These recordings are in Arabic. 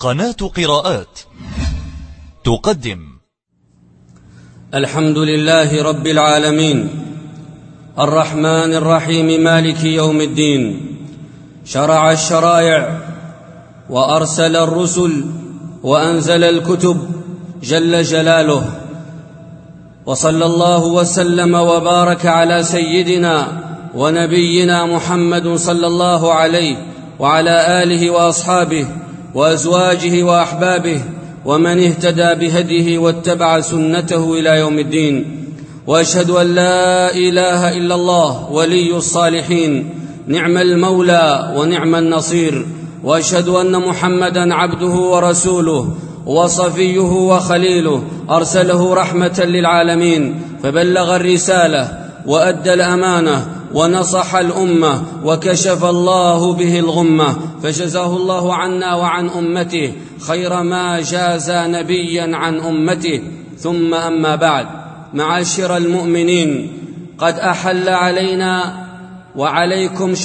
قناة قراءات تقدم الحمد لله رب العالمين الرحمن الرحيم مالك يوم الدين. شرع الشرائع وأرسل الرسل وأنزل الكتب جل جلاله، وصلى الله وسلم وبارك على سيدنا ونبينا محمد صلى الله عليه وعلى آله وأصحابه وأزواجه وأحبابه ومن اهتدى بهديه واتبع سنته إلى يوم الدين. وأشهد أن لا إله إلا الله ولي الصالحين، نعم المولى ونعم النصير. وأشهد أن محمدًا عبده ورسوله وصفيه وخليله، أرسله رحمة للعالمين، فبلغ الرسالة وأدى الأمانة ونصح الأمة وكشف الله به الغمة، فجزاه الله عنا وعن أمته خير ما جاز نبيا عن أمته. ثم أما بعد، معاشر المؤمنين، قد أحل علينا وعليكم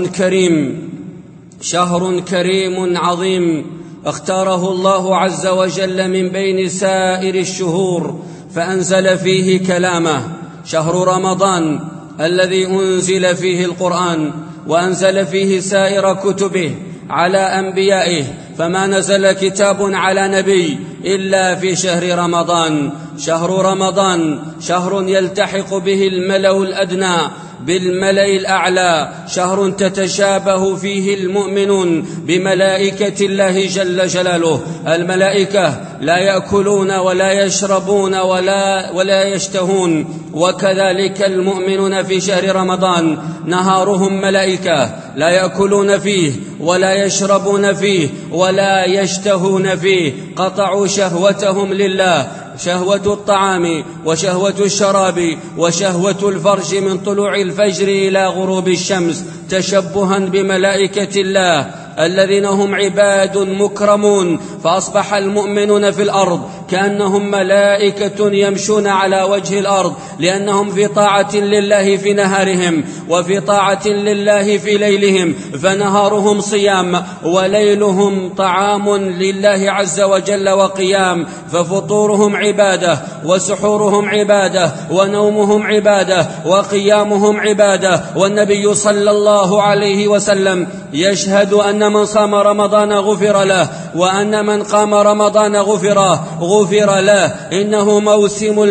شهر كريم عظيم اختاره الله عز وجل من بين سائر الشهور فأنزل فيه كلامه، شهر رمضان الذي أنزل فيه القرآن وأنزل فيه سائر كتبه على أنبيائه، فما نزل كتاب على نبي إلا في شهر رمضان. شهر رمضان شهر يلتحق به الملأ الأدنى بالملأ الأعلى، شهر تتشابه فيه المؤمنون بملائكة الله جل جلاله. الملائكة لا يأكلون ولا يشربون ولا يشتهون، وكذلك المؤمنون في شهر رمضان نهارهم ملائكة، لا يأكلون فيه ولا يشربون فيه ولا يشتهون فيه، قطعوا شهوتهم لله، شهوة الطعام وشهوة الشراب وشهوة الفرج من طلوع الفجر إلى غروب الشمس، تشبها بملائكة الله الذين هم عباد مكرمون. فأصبح المؤمنون في الأرض كأنهم ملائكة يمشون على وجه الأرض، لأنهم في طاعة لله في نهارهم وفي طاعة لله في ليلهم، فنهارهم صيام وليلهم طعام لله عز وجل وقيام، ففطورهم عبادة وسحورهم عبادة ونومهم عبادة وقيامهم عبادة. والنبي صلى الله عليه وسلم يشهد أن من صام رمضان غفر له، وأن من قام رمضان غفر له. إنه موسم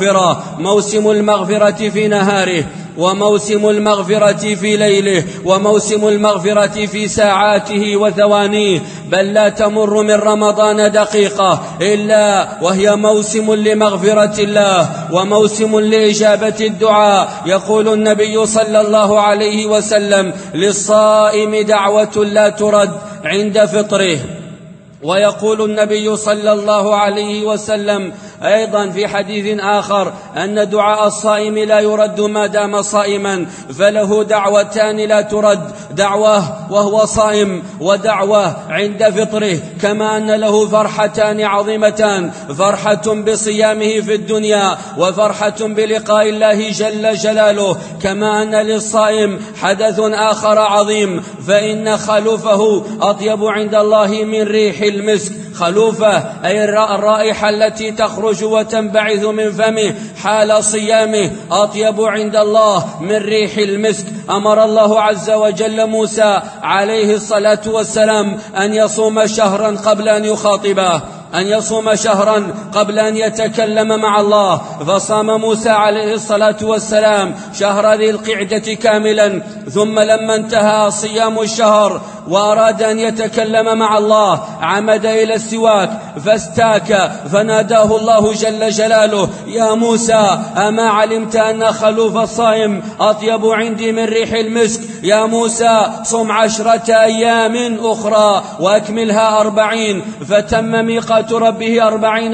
المغفرة في نهاره، وموسم المغفرة في ليله، وموسم المغفرة في ساعاته وثوانيه، بل لا تمر من رمضان دقيقة إلا وهي موسم لمغفرة الله وموسم لإجابة الدعاء. يقول النبي صلى الله عليه وسلم: للصائم دعوة لا ترد عند فطره. ويقول النبي صلى الله عليه وسلم أيضا في حديث آخر أن دعاء الصائم لا يرد ما دام صائما، فله دعوتان لا ترد: دعوة وهو صائم، ودعوة عند فطره. كما أن له فرحتان عظيمتان: فرحة بصيامه في الدنيا وفرحة بلقاء الله جل جلاله. كما أن للصائم حدث آخر عظيم، فإن خلوفه أطيب عند الله من ريح المسك. خلوفة أي الرائحة التي تخرج وتنبعث من فمه حال صيامه أطيب عند الله من ريح المسك. أمر الله عز وجل موسى عليه الصلاة والسلام أن يصوم شهرا قبل أن يخاطبه، أن يصوم شهرا قبل أن يتكلم مع الله، فصام موسى عليه الصلاة والسلام شهر ذي القعدة كاملا. ثم لما انتهى صيام الشهر وأراد أن يتكلم مع الله عمد إلى السواك فاستاك، فناداه الله جل جلاله: يا موسى، أما علمت أن خلوف الصائم أطيب عندي من ريح المسك؟ يا موسى، صم 10 أيام أخرى وأكملها 40. فتم ميقات ربه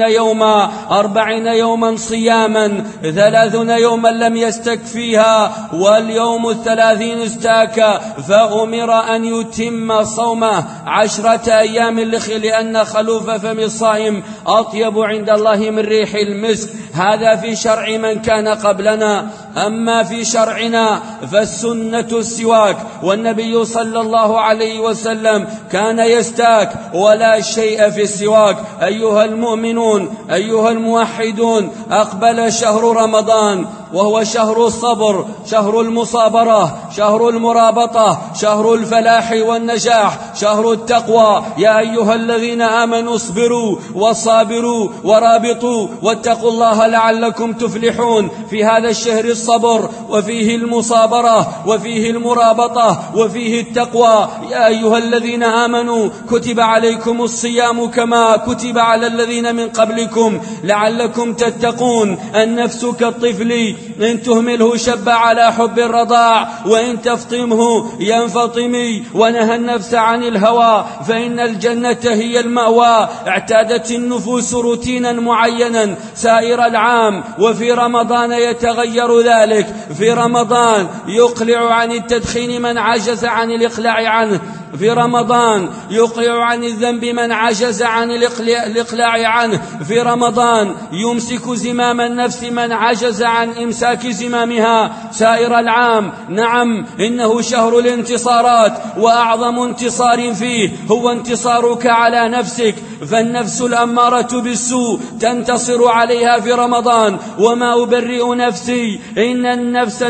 40 يوما صياما، 30 يوما لم يستك فيها، واليوم 30 استاك، فأمر أن يتم صومه 10 أيام، لأن خلوف فم الصائم أطيب عند الله من ريح المسك. هذا في شرع من كان قبلنا. أما في شرعنا فالسنة السواك، السواك، والنبي صلى الله عليه وسلم كان يستاك ولا شيء في السواك. أيها المؤمنون، أيها الموحدون، أقبل شهر رمضان، وهو شهر الصبر، شهر المصابرة، شهر المرابطة، شهر الفلاح والنجاح، شهر التقوى. يا أيها الذين آمنوا اصبروا وصابروا ورابطوا واتقوا الله لعلكم تفلحون. في هذا الشهر الصبر، وفيه المصابرة، وفيه المرابطة، وفيه التقوى. يا أيها الذين آمنوا كتب عليكم الصيام كما كتب على الذين من قبلكم لعلكم تتقون. النفس كالطفل، إن تهمله شب على حب الرضاع، وإن تفطمه ينفطمي. ونهى النفس عن الهوى فإن الجنة هي المأوى. اعتادت النفوس روتينا معينا سائر العام، وفي رمضان يتغير ذلك. في رمضان يقلع عن التدخين من عجز عن الإقلاع عنه، في رمضان يقلع عن الذنب من عجز عن الإقلاع عنه، في رمضان يمسك زمام النفس من عجز عن إمساك زمامها سائر العام. نعم، إنه شهر الانتصارات، وأعظم انتصار فيه هو انتصارك على نفسك، فالنفس الأمارة بالسوء تنتصر عليها في رمضان. وما أبرئ نفسي، إن النفس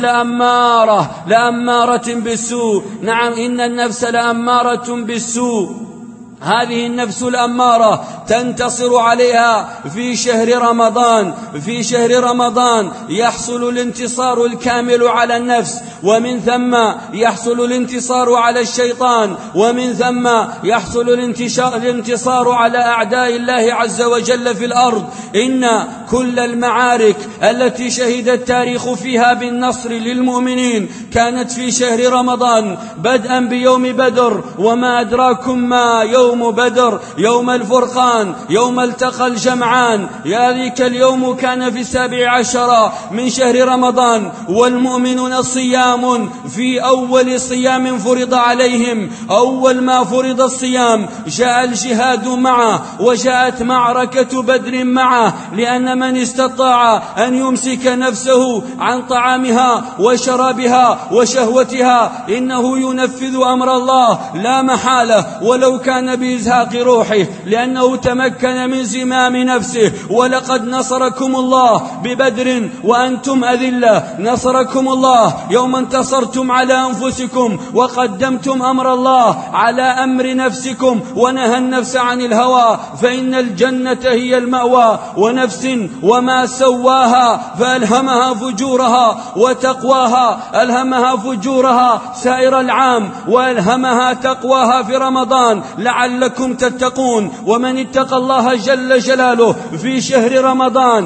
لأمارة بالسوء. نعم، إن النفس لأمارة بالسوء. هذه النفس الأمارة تنتصر عليها في شهر رمضان. في شهر رمضان يحصل الانتصار الكامل على النفس، ومن ثم يحصل الانتصار على الشيطان، ومن ثم يحصل الانتصار على أعداء الله عز وجل في الأرض. إن كل المعارك التي شهد التاريخ فيها بالنصر للمؤمنين كانت في شهر رمضان، بدءا بيوم بدر، وما أدراكم ما يوم بدر، يوم الفرقان، يوم التقى الجمعان. ذلك اليوم كان في 17 من شهر رمضان، والمؤمنون صيام في أول صيام فرض عليهم. أول ما فرض الصيام جاء الجهاد معه، وجاءت معركة بدر معه، لأن من استطاع أن يمسك نفسه عن طعامها وشرابها وشهوتها إنه ينفذ أمر الله لا محالة، ولو كان بإزهاق روحه، لأنه تمكن من زمام نفسه. ولقد نصركم الله ببدر وأنتم أذلة، نصركم الله يوم انتصرتم على أنفسكم وقدمتم أمر الله على أمر نفسكم، ونهى النفس عن الهوى فإن الجنة هي المأوى. ونفس وما سواها فألهمها فجورها وتقواها، ألهمها فجورها سائر العام، وألهمها تقواها في رمضان لعلكم تتقون. ومن اتقى الله جل جلاله في شهر رمضان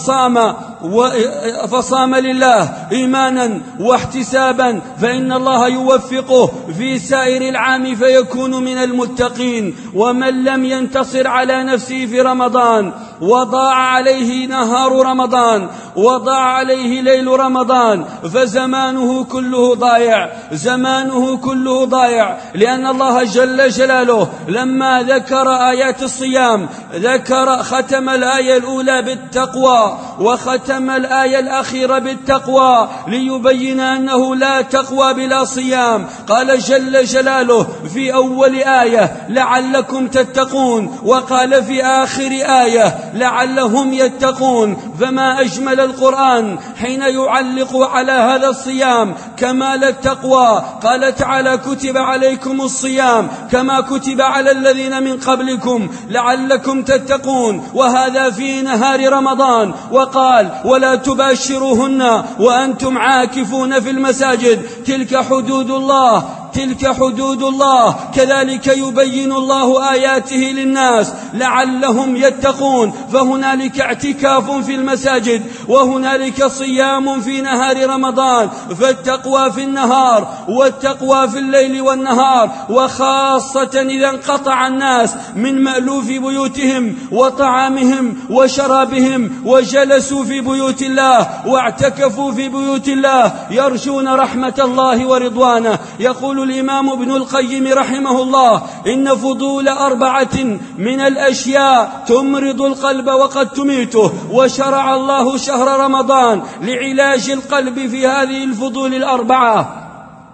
فصام لله إيمانا واحتسابا فإن الله يوفقه في سائر العام فيكون من المتقين. ومن لم ينتصر على نفسه في رمضان وضاع عليه نهار رمضان، وضاع عليه ليل رمضان، فزمانه كله ضايع، زمانه كله ضايع. لأن الله جل جلاله لما ذكر آيات الصيام ختم الآية الأولى بالتقوى، وختم الآية الأخيرة بالتقوى، ليبين أنه لا تقوى بلا صيام. قال جل جلاله في أول آية لعلكم تتقون، وقال في آخر آية لعلهم يتقون. فما أجمل القرآن حين يعلق على هذا الصيام كمال التقوى. قال تعالى كتب عليكم الصيام كما كتب على الذين من قبلكم لعلكم تتقون، وهذا في نهار رمضان. وقال ولا تباشروهن وأنتم عاكفون في المساجد، تلك حدود الله، تلك حدود الله. كذلك يبين الله آياته للناس لعلهم يتقون. فهنالك اعتكاف في المساجد، وهنالك صيام في نهار رمضان. فالتقوى في النهار والتقوى في الليل والنهار، وخاصة إذا انقطع الناس من مألوف بيوتهم وطعامهم وشرابهم وجلسوا في بيوت الله واعتكفوا في بيوت الله يرجون رحمة الله ورضوانه. يقول الإمام ابن القيم رحمه الله إن فضول 4 من الأشياء تمرض القلب وقد تميته، وشرع الله شهر رمضان لعلاج القلب في هذه الفضول 4.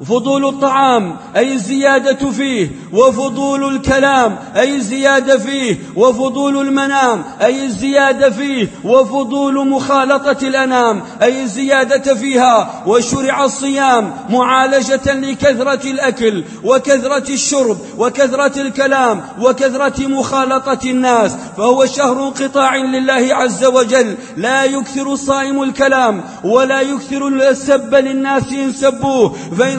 فضول الطعام أي الزيادة فيه، وفضول الكلام أي الزيادة فيه، وفضول المنام أي الزيادة فيه، وفضول مخالطة الأنام أي الزيادة فيها. وشرع الصيام معالجة لكثرة الأكل وكثرة الشرب وكثرة الكلام وكثرة مخالطة الناس، فهو شهر انقطاع لله عز وجل. لا يكثر الصائم الكلام ولا يكثر السب للناس إن سبوه،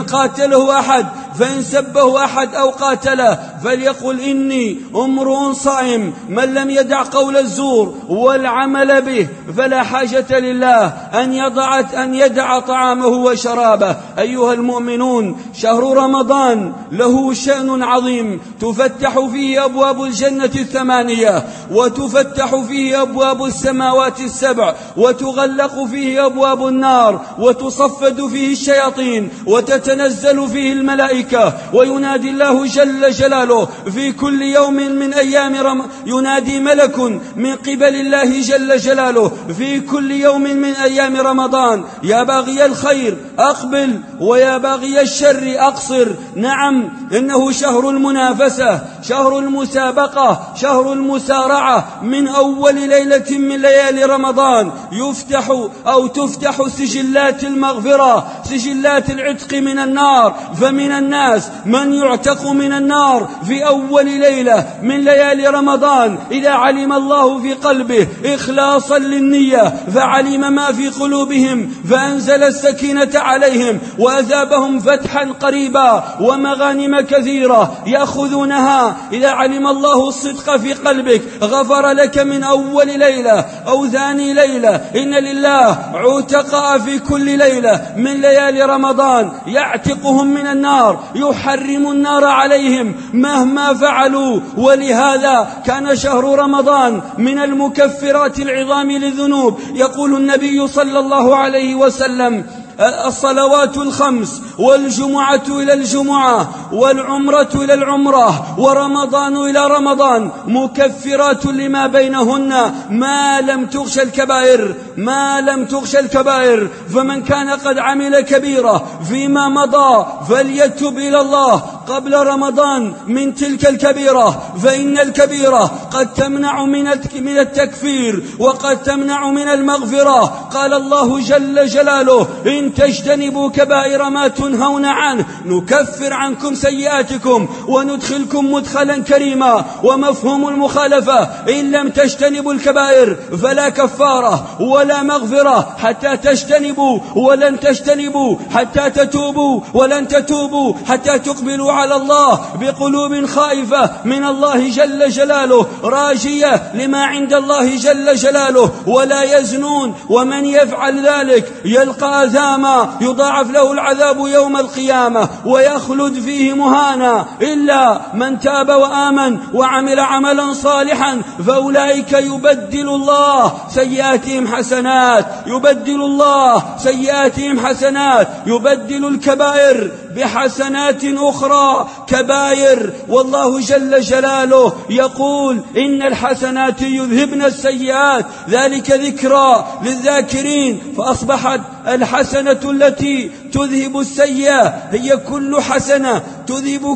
فإن سبه أحد أو قاتله فليقل إني امرؤ صائم. من لم يدع قول الزور والعمل به فلا حاجة لله أن يدع طعامه وشرابه. أيها المؤمنون، شهر رمضان له شأن عظيم، تفتح فيه أبواب الجنة 8، وتفتح فيه أبواب السماوات 7، وتغلق فيه أبواب النار، وتصفد فيه الشياطين، وتتنزل فيه الملائكة، وينادي الله جل جلاله في كل يوم من أيام ينادي ملك من قبل الله جل جلاله في كل يوم من أيام رمضان: يا باغي الخير أقبل، ويا باغي الشر أقصر. نعم، إنه شهر المنافسة، شهر المسابقة، شهر المسارعة. من أول ليلة من ليالي رمضان تفتح سجلات المغفرة، سجلات العتق من النار. فمن الناس من يعتق من النار في أول ليلة من ليالي رمضان إذا علم الله في قلبه إخلاصا للنية، فعلم ما في قلوبهم فأنزل السكينة عليهم وأثابهم فتحا قريبا ومغانم كثيرة يأخذونها. إذا علم الله الصدق في قلبك غفر لك من أول ليلة أو ثاني ليلة. إن لله عتقاء في كل ليلة من ليالي رمضان يعتقهم من النار، يحرم النار عليهم مهما فعلوا. ولهذا كان شهر رمضان من المكفرات العظام للذنوب. يقول النبي صلى الله عليه وسلم: الصلوات الخمس والجمعة إلى الجمعة والعمرة إلى العمرة ورمضان إلى رمضان مكفرات لما بينهن ما لم تغش الكبائر. فمن كان قد عمل كبيرة فيما مضى فليتب إلى الله قبل رمضان من تلك الكبيرة، فإن الكبيرة قد تمنع من التكفير وقد تمنع من المغفرة. قال الله جل جلاله: إن تجتنبوا كبائر ما تنهون عنه نكفر عنكم سيئاتكم وندخلكم مدخلا كريما. ومفهوم المخالفة: إن لم تجتنبوا الكبائر فلا كفارة ولا مغفرة حتى تجتنبوا، ولن تجتنبوا حتى تتوبوا، ولن تتوبوا حتى تقبلوا على الله بقلوب خائفة من الله جل جلاله، راجية لما عند الله جل جلاله. ولا يزنون، ومن يفعل ذلك يلقى أثاما يضاعف له العذاب يوم القيامة ويخلد فيه مهانا، إلا من تاب وآمن وعمل عملا صالحا فأولئك يبدل الله سيئاتهم حسنات، يبدل الكبائر بحسنات أخرى كبائر. والله جل جلاله يقول: إن الحسنات يذهبن السيئات، ذلك ذكرى للذاكرين. فأصبحت الحسنة التي تذهب السيئة هي كل حسنة تذهب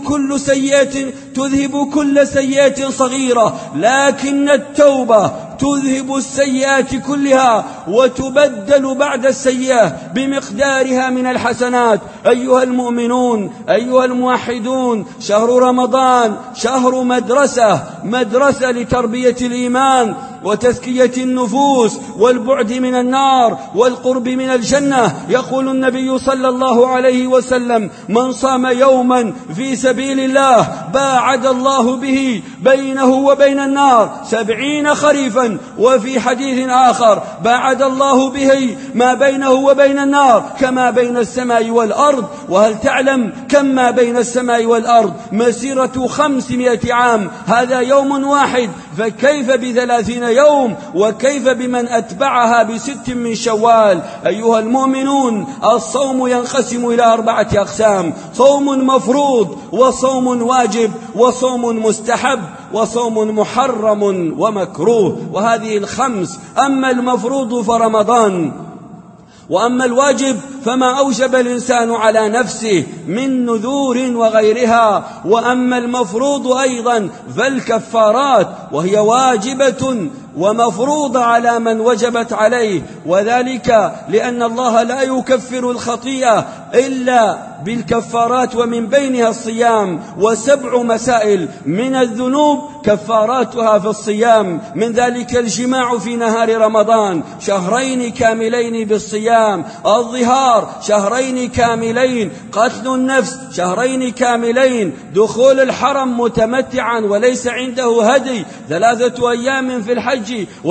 كل سيئة صغيرة، لكن التوبة تذهب السيئات كلها وتبدل بعد السيئة بمقدارها من الحسنات. أيها المؤمنون، أيها الموحدون، شهر رمضان شهر مدرسة لتربية الإيمان وتزكية النفوس والبعد من النار والقرب من الجنة. يقول النبي صلى الله عليه وسلم: من صام يوما في سبيل الله باعد الله به بينه وبين النار 70 خريفا. وفي حديث آخر: باعد الله به ما بينه وبين النار كما بين السماء والأرض. وهل تعلم كم ما بين السماء والأرض؟ مسيرة 500 عام. هذا يوم واحد، فكيف ب30 يوم؟ وكيف بمن أتبعها ب6 من شوال؟ أيها المؤمنون، الصوم ينقسم إلى 4 أقسام: صوم مفروض، وصوم واجب، وصوم مستحب، وصوم محرم ومكروه. وهذه 5. أما المفروض فرمضان، وأما الواجب فما أوجب الإنسان على نفسه من نذور وغيرها. وأما المفروض أيضا فالكفارات، وهي واجبة ومفروضة على من وجبت عليه، وذلك لأن الله لا يكفر الخطيئة إلا بالكفارات، ومن بينها الصيام. و7 مسائل من الذنوب كفاراتها في الصيام، من ذلك الجماع في نهار رمضان 2 شهرين كاملين بالصيام، الظهار 2 شهرين كاملين، قتل النفس 2 شهرين كاملين، دخول الحرم متمتعا وليس عنده هدي 3 أيام في الحج،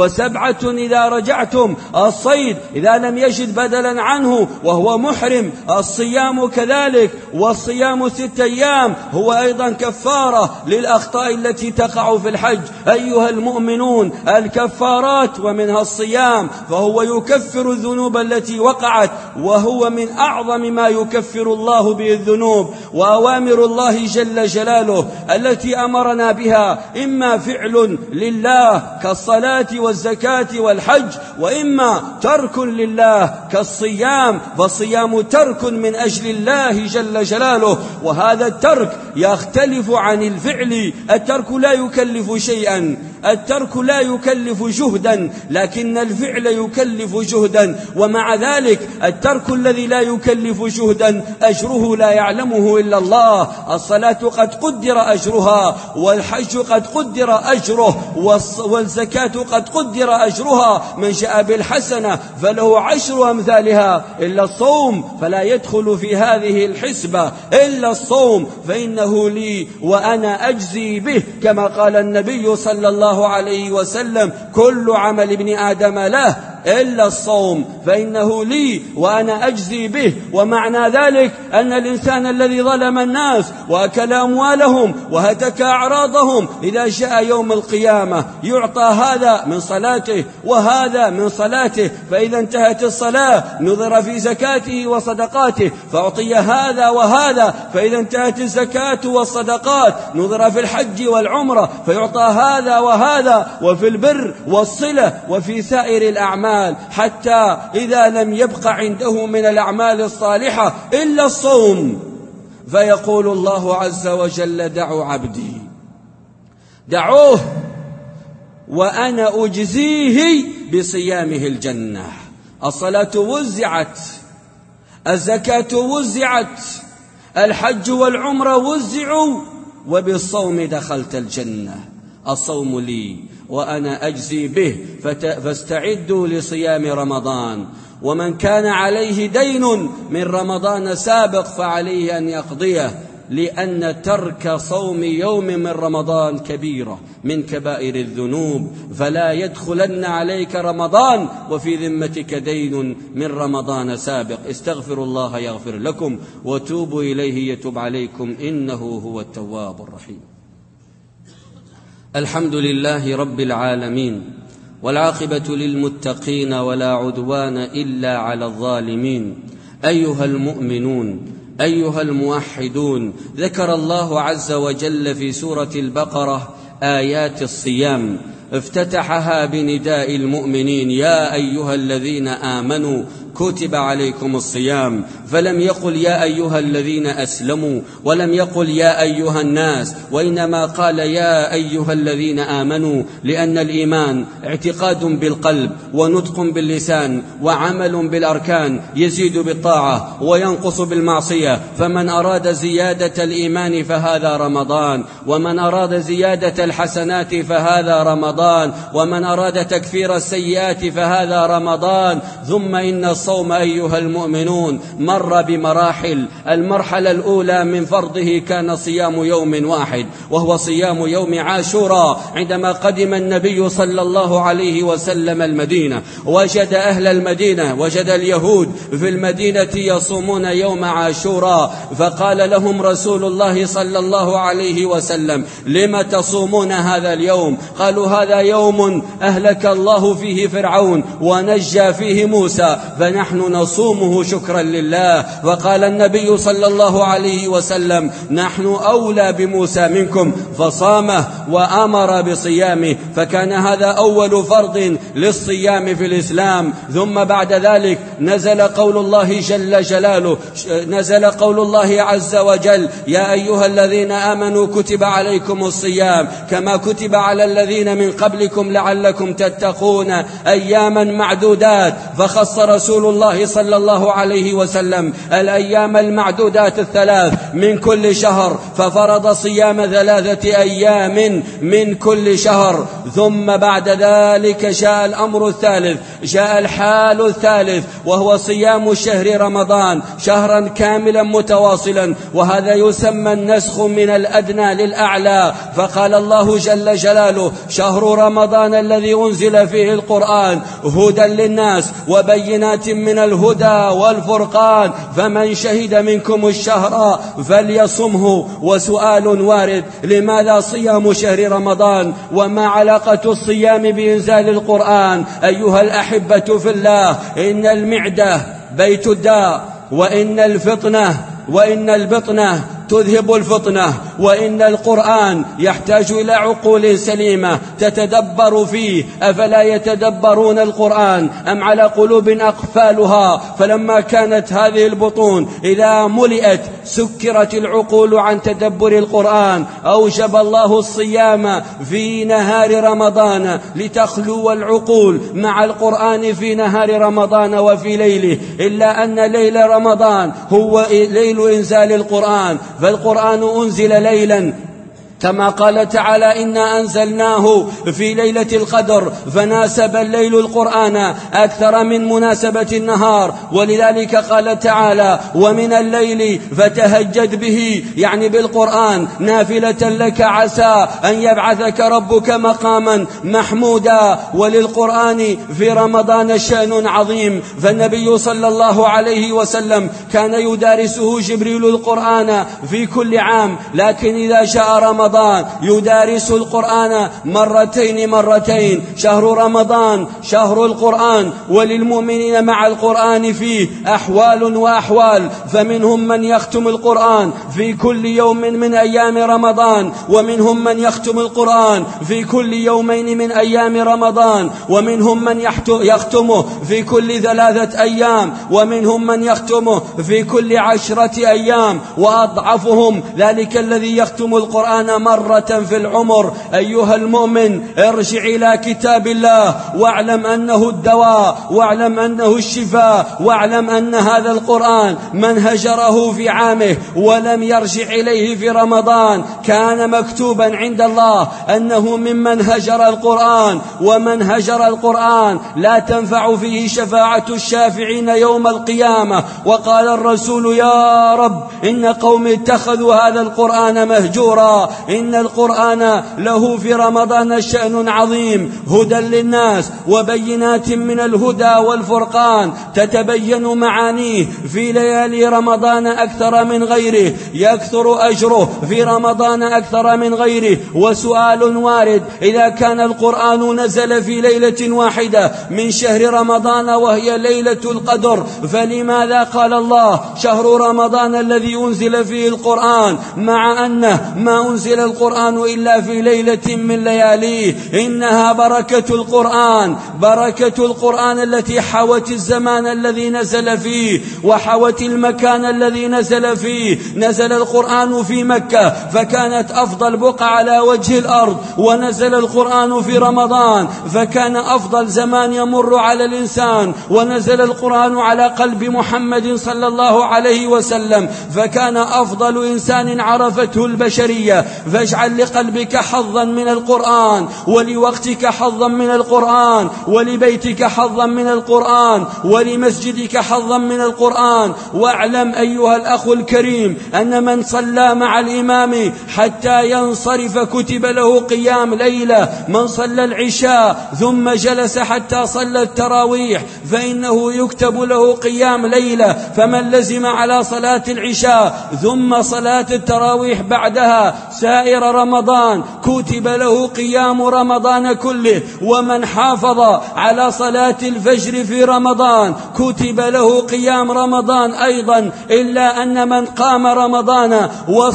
و7 إذا رجعتم، الصيد إذا لم يجد بدلا عنه وهو محرم، الصيام كذلك، والصيام 6 أيام هو أيضا كفارة للأخطاء التي تقع في الحج. أيها المؤمنون، الكفارات ومنها الصيام، فهو يكفر الذنوب التي وقعت، وهو من أعظم ما يكفر الله به الذنوب. وأوامر الله جل جلاله التي أمرنا بها إما فعل لله كالصلاة والزكاة والحج، وإما ترك لله كالصيام، فالصيام ترك من أجل الله جل جلاله، وهذا الترك يختلف عن الفعل. الترك لا يكلف شيئا، الترك لا يكلف جهدا، لكن الفعل يكلف جهدا. ومع ذلك الترك الذي لا يكلف جهدا أجره لا يعلمه إلا الله. الصلاة قد قدر أجرها، والحج قد قدر أجره، والزكاة قد قدر أجرها، من جاء بالحسنة فله 10 أمثالها، إلا الصوم فلا يدخل في هذه الحسبة، إلا الصوم فإنه لي وأنا أجزي به، كما قال النبي صلى الله عليه وسلم: كل عمل ابن آدم له إلا الصوم فإنه لي وأنا أجزي به. ومعنى ذلك أن الإنسان الذي ظلم الناس وأكل أموالهم وهتك أعراضهم، إذا جاء يوم القيامة يعطى هذا من صلاته وهذا من صلاته، فإذا انتهت الصلاة نظر في زكاته وصدقاته فأعطي هذا وهذا، فإذا انتهت الزكاة والصدقات نظر في الحج والعمرة فيعطى هذا وهذا، وفي البر والصلة وفي سائر الأعمال، حتى إذا لم يبق عنده من الأعمال الصالحة إلا الصوم، فيقول الله عز وجل: دعوا عبدي، دعوه وأنا أجزيه بصيامه الجنة. الصلاة وزعت، الزكاة وزعت، الحج والعمرة وزعوا، وبالصوم دخلت الجنة. الصوم لي وأنا أجزي به، فاستعدوا لصيام رمضان. ومن كان عليه دين من رمضان سابق فعليه أن يقضيه، لأن ترك صوم يوم من رمضان كبيرة من كبائر الذنوب، فلا يدخلن عليك رمضان وفي ذمتك دين من رمضان سابق. استغفروا الله يغفر لكم، وتوبوا إليه يتوب عليكم، إنه هو التواب الرحيم. الحمد لله رب العالمين، والعاقبة للمتقين، ولا عدوان إلا على الظالمين. أيها المؤمنون، أيها الموحدون، ذكر الله عز وجل في سورة البقرة آيات الصيام، افتتحها بنداء المؤمنين: يا أيها الذين آمنوا كتب عليكم الصيام، فلم يقل يا أيها الذين أسلموا، ولم يقل يا أيها الناس، وإنما قال يا أيها الذين آمنوا، لأن الإيمان اعتقاد بالقلب ونطق باللسان وعمل بالأركان، يزيد بالطاعة وينقص بالمعصية. فمن أراد زيادة الإيمان فهذا رمضان، ومن أراد زيادة الحسنات فهذا رمضان، ومن أراد تكفير السيئات فهذا رمضان. ثم إن الصوم أيها المؤمنون مر بمراحل. المرحلة الأولى من فرضه كان صيام يوم واحد، وهو صيام يوم عاشوراء. عندما قدم النبي صلى الله عليه وسلم المدينة، وجد أهل المدينة، وجد اليهود في المدينة يصومون يوم عاشوراء، فقال لهم رسول الله صلى الله عليه وسلم: لم تصومون هذا اليوم؟ قالوا: هذا يوم أهلك الله فيه فرعون ونجى فيه موسى، فنحن نصومه شكرا لله. الله. وقال النبي صلى الله عليه وسلم: نحن أولى بموسى منكم، فصامه وأمر بصيامه. فكان هذا أول فرض للصيام في الإسلام. ثم بعد ذلك نزل قول الله جل جلاله، نزل قول الله عز وجل: يا أيها الذين آمنوا كتب عليكم الصيام كما كتب على الذين من قبلكم لعلكم تتقون أياما معدودات. فخص رسول الله صلى الله عليه وسلم الأيام المعدودات الثلاث من كل شهر، ففرض صيام 3 أيام من كل شهر. ثم بعد ذلك جاء الأمر الثالث، جاء الحال الثالث، وهو صيام شهر رمضان شهرا كاملا متواصلا، وهذا يسمى النسخ من الأدنى للأعلى. فقال الله جل جلاله: شهر رمضان الذي أنزل فيه القرآن هدى للناس وبينات من الهدى والفرقان فمن شهد منكم الشهر فليصمه. وسؤال وارد: لماذا صيام شهر رمضان؟ وما علاقة الصيام بإنزال القرآن؟ أيها الأحبة في الله، إن المعدة بيت الداء، وإن البطنة تذهب الفطنة، وإن القرآن يحتاج إلى عقول سليمة تتدبر فيه. أفلا يتدبرون القرآن أم على قلوب أقفالها؟ فلما كانت هذه البطون إذا ملئت سكرت العقول عن تدبر القرآن، أوجب الله الصيام في نهار رمضان لتخلو العقول مع القرآن في نهار رمضان وفي ليله. إلا أن ليل رمضان هو ليل إنزال القرآن، فالقرآن أنزل ليلا كما قال تعالى: إنا أنزلناه في ليلة القدر، فناسب الليل القرآن أكثر من مناسبة النهار. ولذلك قال تعالى: ومن الليل فتهجد به، يعني بالقرآن، نافلة لك عسى أن يبعثك ربك مقاما محمودا. وللقرآن في رمضان شأن عظيم، فالنبي صلى الله عليه وسلم كان يدارسه جبريل القرآن في كل عام، لكن إذا جاء رمضان يدارس القرآن مرتين. شهر رمضان شهر القرآن، وللمؤمنين مع القرآن فيه أحوال وأحوال. فمنهم من يختم القرآن في كل يوم من أيام رمضان، ومنهم من يختم القرآن في كل يومين من أيام رمضان، ومنهم من يختمه في كل 3 أيام، ومنهم من يختمه في كل 10 أيام، وأضعفهم ذلك الذي يختم القرآن مرة في العمر. أيها المؤمن، ارجع إلى كتاب الله واعلم أنه الدواء، واعلم أنه الشفاء، واعلم أن هذا القرآن من هجره في عامه ولم يرجع إليه في رمضان كان مكتوبا عند الله أنه ممن هجر القرآن، ومن هجر القرآن لا تنفع فيه شفاعة الشافعين يوم القيامة. وقال الرسول: يا رب إن قوم اتخذوا هذا القرآن مهجورا. إن القرآن له في رمضان شأن عظيم، هدى للناس وبينات من الهدى والفرقان، تتبين معانيه في ليالي رمضان أكثر من غيره، يكثر أجره في رمضان أكثر من غيره. وسؤال وارد: إذا كان القرآن نزل في ليلة واحدة من شهر رمضان وهي ليلة القدر، فلماذا قال الله شهر رمضان الذي أنزل فيه القرآن، مع أنه ما أنزل القرآن إلا في ليلة من لياليه؟ إنها بركة القرآن، بركة القرآن التي حوت الزمان الذي نزل فيه وحوت المكان الذي نزل فيه. نزل القرآن في مكة فكانت أفضل بقعة على وجه الأرض، ونزل القرآن في رمضان فكان أفضل زمان يمر على الإنسان، ونزل القرآن على قلب محمد صلى الله عليه وسلم فكان أفضل إنسان عرفته البشرية. فاجعل لقلبك حظا من القرآن، ولوقتك حظا من القرآن، ولبيتك حظا من القرآن، ولمسجدك حظا من القرآن. واعلم أيها الأخ الكريم أن من صلى مع الإمام حتى ينصرف كتب له قيام ليلة. من صلى العشاء ثم جلس حتى صلى التراويح فإنه يكتب له قيام ليلة. فمن فمن لزم على صلاة العشاء ثم صلاة التراويح بعدها سائر رمضان كتب له قيام رمضان كله، ومن حافظ على صلاة الفجر في رمضان كتب له قيام رمضان أيضا، إلا أن من قام رمضان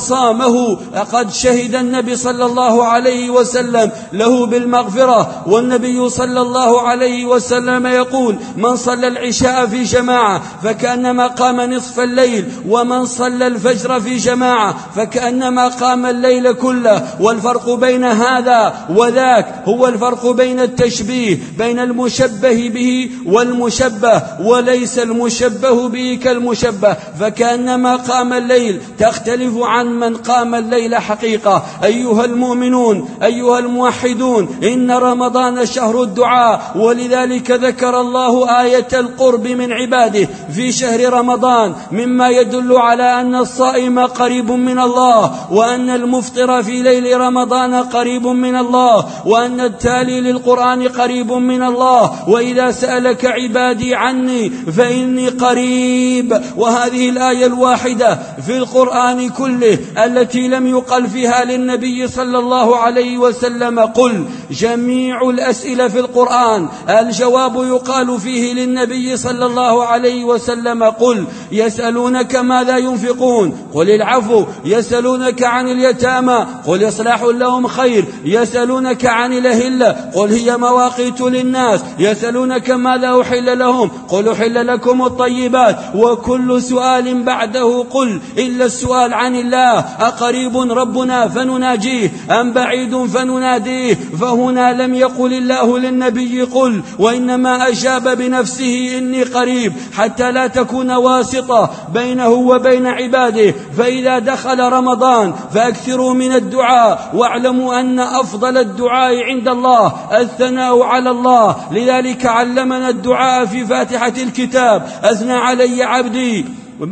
وصامه قد شهد النبي صلى الله عليه وسلم له بالمغفرة. والنبي صلى الله عليه وسلم يقول: من صلى العشاء في جماعة فكأنما قام نصف الليل، ومن صلى الفجر في جماعة فكأنما قام الليل كله. والفرق بين هذا وذاك هو الفرق بين التشبيه بين المشبه به والمشبه، وليس المشبه به كالمشبه، فكأنما قام الليل تختلف عن من قام الليل حقيقة. أيها المؤمنون، أيها الموحدون، إن رمضان شهر الدعاء، ولذلك ذكر الله آية القرب من عباده في شهر رمضان، مما يدل على أن الصائم قريب من الله، وأن المفطر في ليل رمضان قريب من الله، وأن التالي للقرآن قريب من الله. وإذا سألك عبادي عني فإني قريب. وهذه الآية الواحدة في القرآن كله التي لم يقل فيها للنبي صلى الله عليه وسلم قل. جميع الأسئلة في القرآن الجواب يقال فيه للنبي صلى الله عليه وسلم قل. يسألونك ماذا ينفقون قل العفو، يسألونك عن اليتامى قل إصلاح لهم خير، يسألونك عن الأهلة قل هي مواقيت للناس، يسألونك ماذا أحل لهم قل أحل لكم الطيبات. وكل سؤال بعده قل إلا السؤال عن الله: أقريب ربنا فنناجيه أم بعيد فنناديه؟ فهنا لم يقل الله للنبي قل، وإنما أجاب بنفسه إني قريب، حتى لا تكون واسطة بينه وبين عباده. فإذا دخل رمضان فأكثروا من الدعاء، واعلموا أن أفضل الدعاء عند الله الثناء على الله. لذلك علمنا الدعاء في فاتحة الكتاب: أثنى علي عبدي،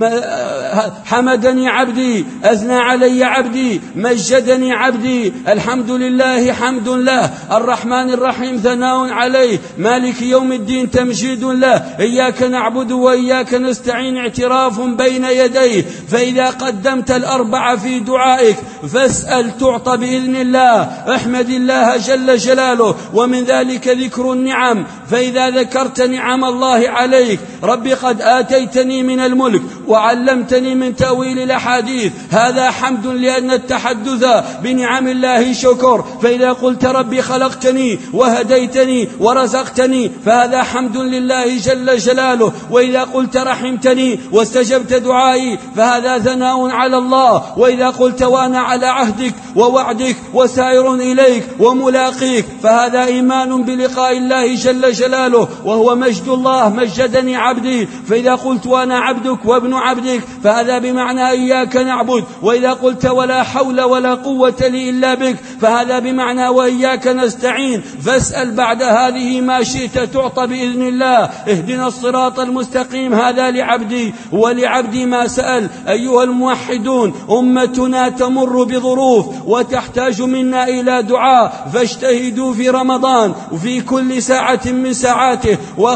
حمدني عبدي، أثنى علي عبدي، مجدني عبدي، الحمد لله حمد له، الرحمن الرحيم ثناء عليه، مالك يوم الدين تمجيد له، إياك نعبد وإياك نستعين اعتراف بين يديه. فإذا قدمت الأربعة في دعائك فاسأل تعطى بإذن الله. احمد الله جل جلاله. ومن ذلك ذكر النعم، فإذا ذكرت نعم الله عليك: ربي قد آتيتني من الملك وعلمتني من تأويل الأحاديث، هذا حمد، لأن التحدث بنعم الله شكر. فإذا قلت ربي خلقتني وهديتني ورزقتني فهذا حمد لله جل جلاله. وإذا قلت رحمتني واستجبت دعائي فهذا ثناء على الله. وإذا قلت وأنا على عهدك ووعدك وسائر إليك وملاقيك فهذا إيمان بلقاء الله جل جلاله، وهو مجد الله: مجدني عبدي. فإذا قلت وأنا عبدك وابن عبدك فهذا بمعنى إياك نعبد. وإذا قلت ولا حول ولا قوة لي إلا بك فهذا بمعنى وإياك نستعين. فاسأل بعد هذه ما شئت تعطى بإذن الله. اهدنا الصراط المستقيم، هذا لعبدي ولعبدي ما سأل. أيها الموحدون، أمتنا تمر بظروف وتحتاج منا إلى دعاء، فاجتهدوا في رمضان وفي كل ساعة من ساعاته،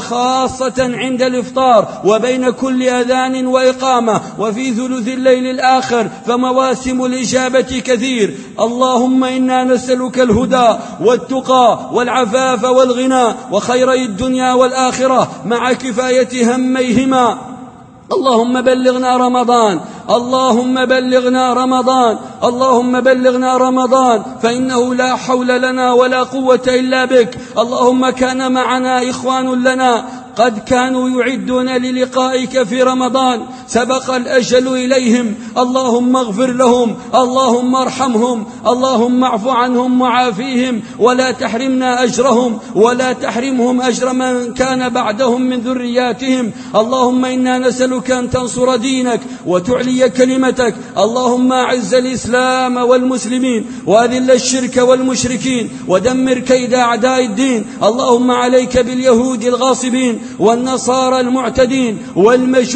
وخاصة عند الإفطار وبين كل أذان وإقامة وفي ثلث الليل الآخر، فمواسم الإجابة كثير. اللهم إنا نسألك الهدى والتقى والعفاف والغنى وخيري الدنيا والآخرة مع كفاية هميهما. اللهم بلغنا رمضان، اللهم بلغنا رمضان، اللهم بلغنا رمضان، فإنه لا حول لنا ولا قوة إلا بك. اللهم كان معنا إخوان لنا قد كانوا يعدون للقائك في رمضان، سبق الأجل إليهم، اللهم اغفر لهم، اللهم ارحمهم، اللهم اعف عنهم وعافيهم، ولا تحرمنا أجرهم ولا تحرمهم أجر من كان بعدهم من ذرياتهم. اللهم إنا نسألك أن تنصر دينك وتعلي كلمتك. اللهم أعز الإسلام والمسلمين وأذل الشرك والمشركين ودمر كيد أعداء الدين. اللهم عليك باليهود الغاصبين والنصارى المعتدين والمجوس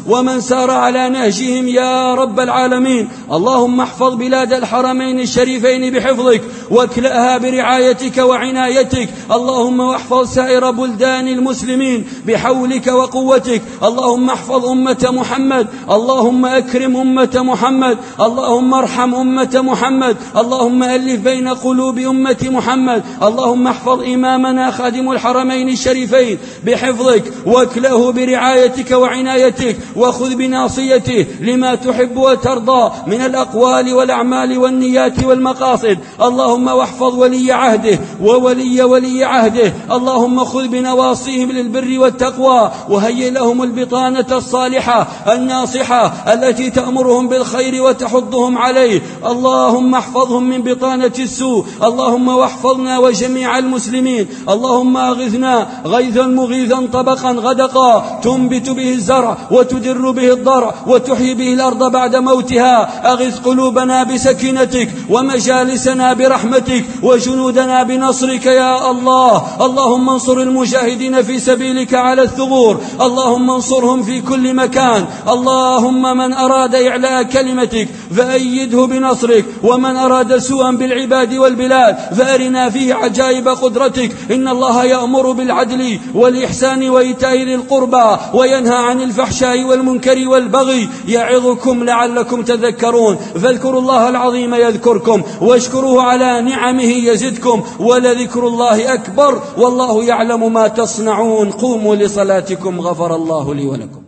ومن سار على نهجهم يا رب العالمين. اللهم احفظ بلاد الحرمين الشريفين بحفظك واكلأها برعايتك وعنايتك. اللهم واحفظ سائر بلدان المسلمين بحولك وقوتك. اللهم احفظ أمة محمد، اللهم أكرم أمة محمد، اللهم ارحم أمة محمد، اللهم ألف بين قلوب أمة محمد. اللهم احفظ إمامنا خادم الحرمين الشريفين بحفظك واكله برعايتك وعنايتك، وخذ بناصيته لما تحب وترضى من الأقوال والأعمال والنيات والمقاصد. اللهم واحفظ ولي عهده وولي عهده. اللهم خذ بنواصيهم للبر والتقوى، وهيئ لهم البطانة الصالحة الناصحة التي تأمرهم بالخير وتحضهم عليه. اللهم احفظهم من بطانة السوء. اللهم واحفظنا وجميع المسلمين. اللهم أغثنا غيثا مغيثا طبقا غدقا تنبت به الزرع وتدر به الضرع وتحيي به الأرض بعد موتها. أغث قلوبنا بسكينتك ومجالسنا برحمتك وجنودنا بنصرك يا الله. اللهم انصر المجاهدين في سبيلك على الثغور. اللهم انصرهم في كل مكان. اللهم من أراد إعلاء كلمتك فأيده بنصرك، ومن أراد سوءا بالعباد والبلاد فأرنا فيه عجائب قدرتك. إن الله يأمر بالعدل والإحسان وإيتاء ذي القربى وينهى عن الفحشاء والمنكر والبغي يعظكم لعلكم تذكرون. فاذكروا الله العظيم يذكركم واشكروه على نعمه يزدكم، ولذكر الله أكبر والله يعلم ما تصنعون. قوموا لصلاتكم غفر الله لي ولكم.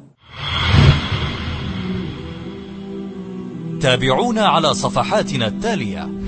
تابعونا على صفحاتنا التالية: